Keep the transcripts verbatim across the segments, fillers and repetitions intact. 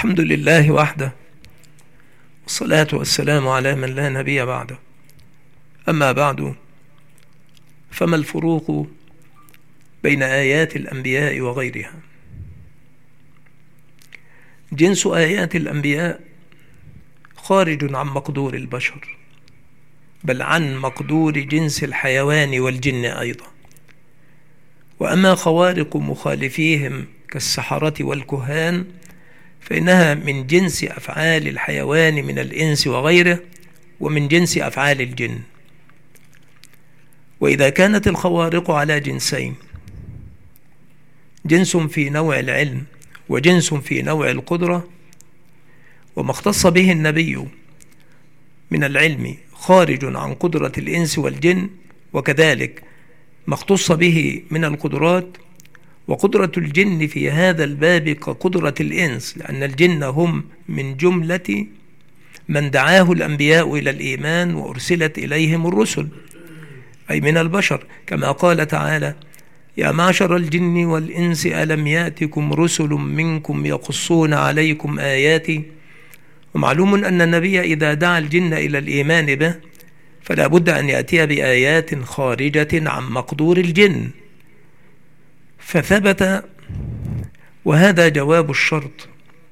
الحمد لله وحده، والصلاة والسلام على من لا نبي بعده. أما بعد، فما الفروق بين آيات الأنبياء وغيرها؟ جنس آيات الأنبياء خارج عن مقدور البشر، بل عن مقدور جنس الحيوان والجن أيضا. وأما خوارق مخالفيهم كالسحرة والكهان فإنها من جنس أفعال الحيوان من الإنس وغيره، ومن جنس أفعال الجن. وإذا كانت الخوارق على جنسين، جنس في نوع العلم وجنس في نوع القدرة، وما اختص به النبي من العلم خارج عن قدرة الإنس والجن، وكذلك ما اختص به من القدرات، وقدرة الجن في هذا الباب كقدرة الإنس، لأن الجن هم من جملة من دعاه الأنبياء إلى الإيمان وأرسلت إليهم الرسل، أي من البشر، كما قال تعالى: يا معشر الجن والإنس ألم يأتكم رسل منكم يقصون عليكم آياتي. ومعلوم أن النبي إذا دعا الجن إلى الإيمان به فلا بد أن يأتي بآيات خارجة عن مقدور الجن، فثبت، وهذا جواب الشرط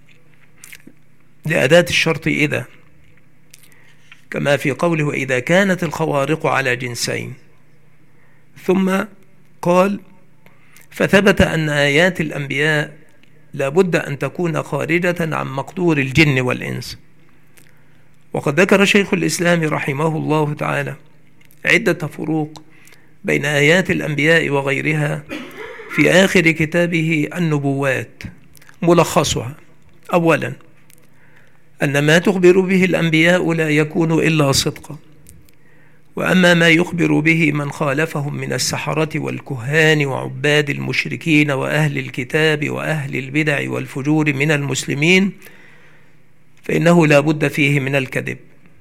لأداة الشرط إذا، كما في قوله: وإذا كانت الخوارق على جنسين. ثم قال: فثبت أن آيات الأنبياء لا بد أن تكون خارجة عن مقدور الجن والإنس. وقد ذكر شيخ الإسلام رحمه الله تعالى عدة فروق بين آيات الأنبياء وغيرها في آخر كتابه النبوات، ملخصها: أولا، أن ما تخبر به الأنبياء لا يكون إلا صدقا، وأما ما يخبر به من خالفهم من السحرة والكهان وعباد المشركين وأهل الكتاب وأهل البدع والفجور من المسلمين فإنه لا بد فيه من الكذب.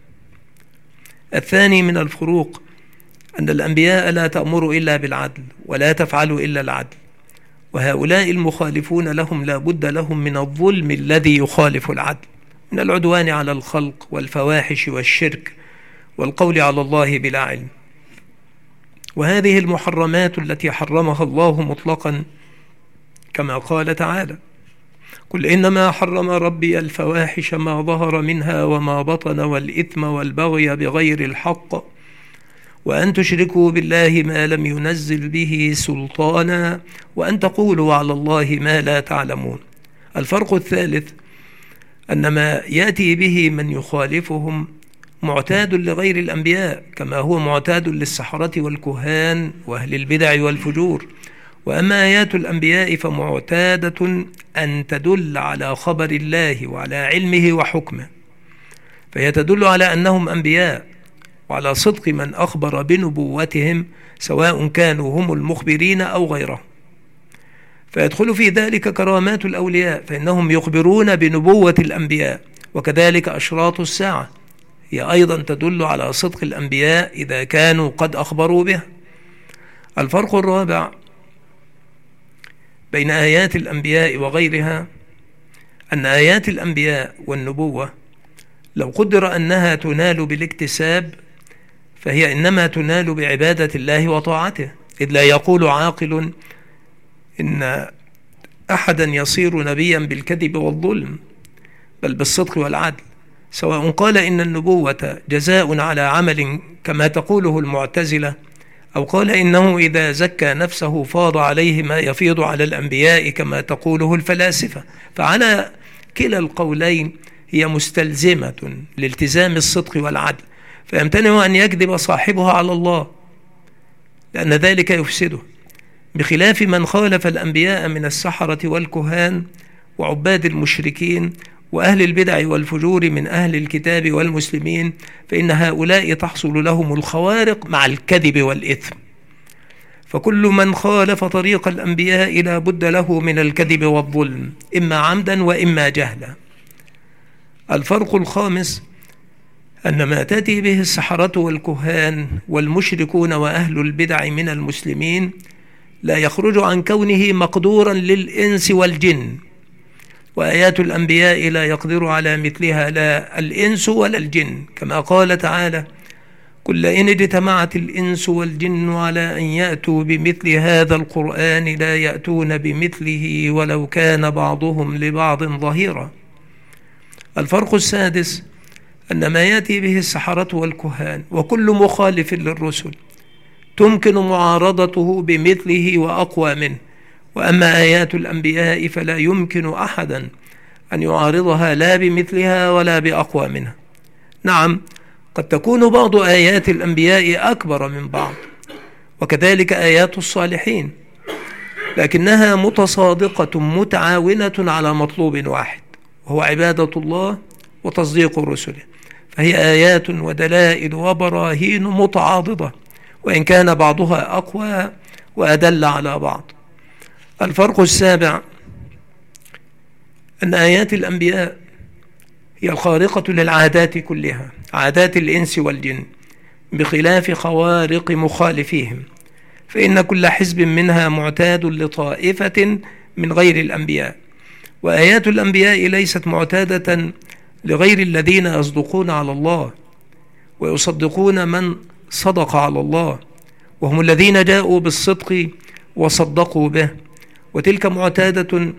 الثاني من الفروق أن الأنبياء لا تأمر إلا بالعدل ولا تفعل إلا العدل، وهؤلاء المخالفون لهم لا بد لهم من الظلم الذي يخالف العدل، من العدوان على الخلق والفواحش والشرك والقول على الله بلا علم. وهذه المحرمات التي حرمها الله مطلقا، كما قال تعالى: قل إنما حرم ربي الفواحش ما ظهر منها وما بطن والإثم والبغي بغير الحق وأن تشركوا بالله ما لم ينزل به سلطانا وأن تقولوا على الله ما لا تعلمون. الفرق الثالث أن ما يأتي به من يخالفهم معتاد لغير الأنبياء، كما هو معتاد للسحرة والكهان وأهل البدع والفجور. وأما آيات الأنبياء فمعتادة أن تدل على خبر الله وعلى علمه وحكمه، فهي تدل على أنهم أنبياء وعلى صدق من أخبر بنبوتهم، سواء كانوا هم المخبرين أو غيرهم. فيدخل في ذلك كرامات الأولياء، فإنهم يخبرون بنبوة الأنبياء، وكذلك أشراط الساعة هي أيضا تدل على صدق الأنبياء إذا كانوا قد أخبروا به. الفرق الرابع بين آيات الأنبياء وغيرها أن آيات الأنبياء والنبوة لو قدر أنها تنال بالاكتساب فهي إنما تنال بعبادة الله وطاعته، إذ لا يقول عاقل إن أحدا يصير نبيا بالكذب والظلم، بل بالصدق والعدل، سواء قال إن النبوة جزاء على عمل كما تقوله المعتزلة، أو قال إنه إذا زكى نفسه فاض عليه ما يفيض على الأنبياء كما تقوله الفلاسفة. فعلى كلا القولين هي مستلزمة لالتزام الصدق والعدل، فيمتنع أن يكذب صاحبها على الله لأن ذلك يفسده، بخلاف من خالف الأنبياء من السحرة والكهان وعباد المشركين وأهل البدع والفجور من أهل الكتاب والمسلمين، فإن هؤلاء تحصل لهم الخوارق مع الكذب والإثم. فكل من خالف طريق الأنبياء لا بد له من الكذب والظلم، إما عمدا وإما جهلا. الفرق الخامس أن ما تأتي به السحرة والكهان والمشركون وأهل البدع من المسلمين لا يخرج عن كونه مقدورا للإنس والجن، وآيات الأنبياء لا يقدر على مثلها لا الإنس ولا الجن، كما قال تعالى: قل لئن اجتمعت الإنس والجن على أن يأتوا بمثل هذا القرآن لا يأتون بمثله ولو كان بعضهم لبعض ظهيرا. الفرق السادس أن ما يأتي به السحرة والكهان وكل مخالف للرسل تمكن معارضته بمثله وأقوى منه، وأما آيات الأنبياء فلا يمكن أحدا أن يعارضها لا بمثلها ولا بأقوى منها. نعم، قد تكون بعض آيات الأنبياء أكبر من بعض، وكذلك آيات الصالحين، لكنها متصادقة متعاونة على مطلوب واحد، وهو عبادة الله وتصديق رسله، فهي آيات ودلائل وبراهين متعاضدة، وإن كان بعضها أقوى وأدل على بعض. الفرق السابع أن آيات الأنبياء هي الخارقة للعادات كلها، عادات الإنس والجن، بخلاف خوارق مخالفيهم، فإن كل حزب منها معتاد لطائفة من غير الأنبياء، وآيات الأنبياء ليست معتادة لغير الذين يصدقون على الله ويصدقون من صدق على الله، وهم الذين جاءوا بالصدق وصدقوا به، وتلك معتادة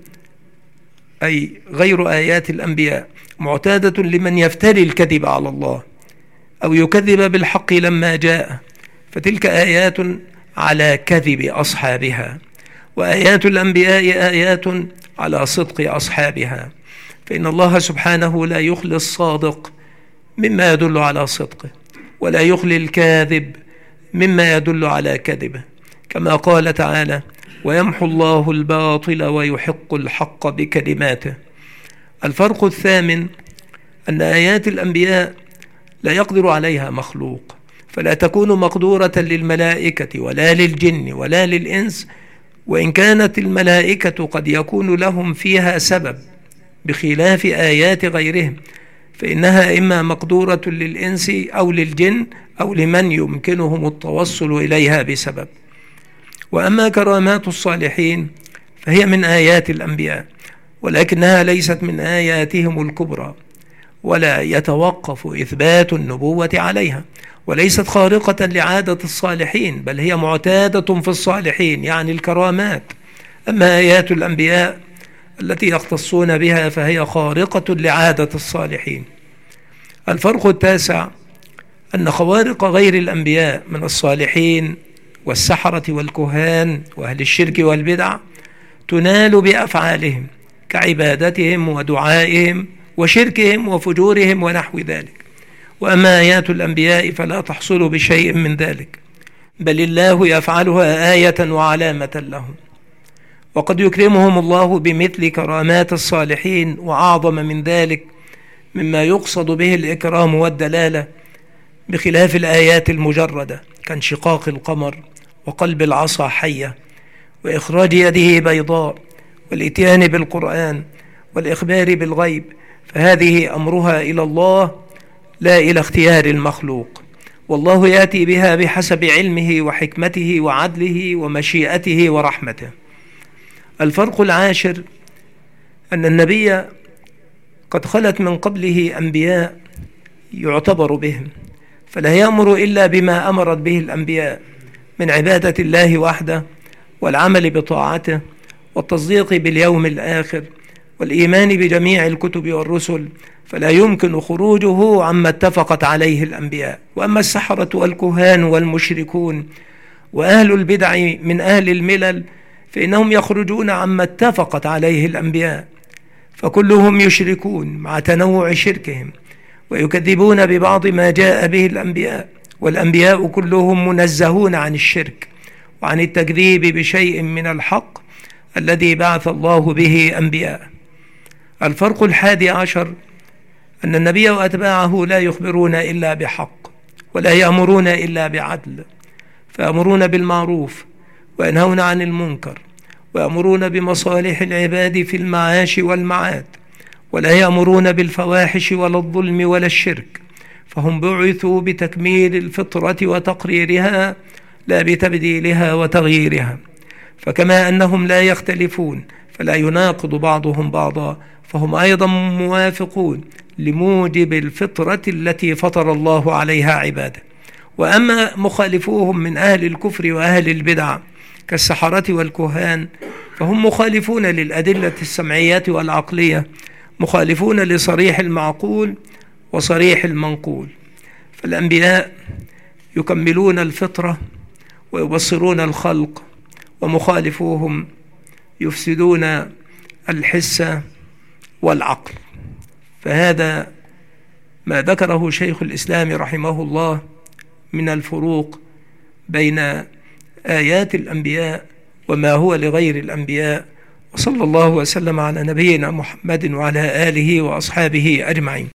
أي غير آيات الأنبياء معتادة لمن يفتري الكذب على الله أو يكذب بالحق لما جاء، فتلك آيات على كذب أصحابها، وآيات الأنبياء آيات على صدق أصحابها، فإن الله سبحانه لا يخلي الصادق مما يدل على صدقه، ولا يخلي الكاذب مما يدل على كذبه، كما قال تعالى: ويمحو الله الباطل ويحق الحق بكلماته. الفرق الثامن أن آيات الأنبياء لا يقدر عليها مخلوق، فلا تكون مقدورة للملائكة ولا للجن ولا للإنس، وإن كانت الملائكة قد يكون لهم فيها سبب بخلاف آيات غيرهم، فإنها إما مقدورة للإنس أو للجن أو لمن يمكنهم التوصل إليها بسبب. وأما كرامات الصالحين فهي من آيات الأنبياء، ولكنها ليست من آياتهم الكبرى، ولا يتوقف إثبات النبوة عليها، وليست خارقة لعادة الصالحين، بل هي معتادة في الصالحين يعني الكرامات. أما آيات الأنبياء التي يختصون بها فهي خارقة لعادة الصالحين. الفرق التاسع أن خوارق غير الأنبياء من الصالحين والسحرة والكهان وأهل الشرك والبدع تنال بأفعالهم كعبادتهم ودعائهم وشركهم وفجورهم ونحو ذلك، وأما آيات الأنبياء فلا تحصل بشيء من ذلك، بل الله يفعلها آية وعلامة لهم، وقد يكرمهم الله بمثل كرامات الصالحين وأعظم من ذلك مما يقصد به الإكرام والدلالة، بخلاف الآيات المجردة كانشقاق القمر وقلب العصا حية وإخراج يده بيضاء والإتيان بالقرآن والإخبار بالغيب، فهذه أمرها إلى الله لا إلى اختيار المخلوق، والله يأتي بها بحسب علمه وحكمته وعدله ومشيئته ورحمته. الفرق العاشر أن النبي قد خلت من قبله أنبياء يعتبر بهم، فلا يأمر إلا بما أمرت به الأنبياء من عبادة الله وحده والعمل بطاعته والتصديق باليوم الآخر والإيمان بجميع الكتب والرسل، فلا يمكن خروجه عما اتفقت عليه الأنبياء. وأما السحرة والكهان والمشركون وأهل البدع من أهل الملل فإنهم يخرجون عما اتفقت عليه الأنبياء، فكلهم يشركون مع تنوع شركهم ويكذبون ببعض ما جاء به الأنبياء، والأنبياء كلهم منزهون عن الشرك وعن التكذيب بشيء من الحق الذي بعث الله به أنبياء. الفرق الحادي عشر أن النبي وأتباعه لا يخبرون إلا بحق ولا يأمرون إلا بعدل، فيأمرون بالمعروف وينهون عن المنكر ويأمرون بمصالح العباد في المعاش والمعاد، ولا يأمرون بالفواحش ولا الظلم ولا الشرك، فهم بعثوا بتكميل الفطرة وتقريرها لا بتبديلها وتغييرها. فكما أنهم لا يختلفون فلا يناقض بعضهم بعضا، فهم أيضا موافقون لموجب الفطرة التي فطر الله عليها عباده. وأما مخالفوهم من أهل الكفر وأهل البدع كالسحرة والكهان فهم مخالفون للأدلة السمعية والعقلية، مخالفون لصريح المعقول وصريح المنقول. فالأنبياء يكملون الفطرة ويبصرون الخلق، ومخالفوهم يفسدون الحس والعقل. فهذا ما ذكره شيخ الإسلام رحمه الله من الفروق بين آيات الأنبياء وما هو لغير الأنبياء. وصلى الله وسلم على نبينا محمد وعلى آله وأصحابه أجمعين.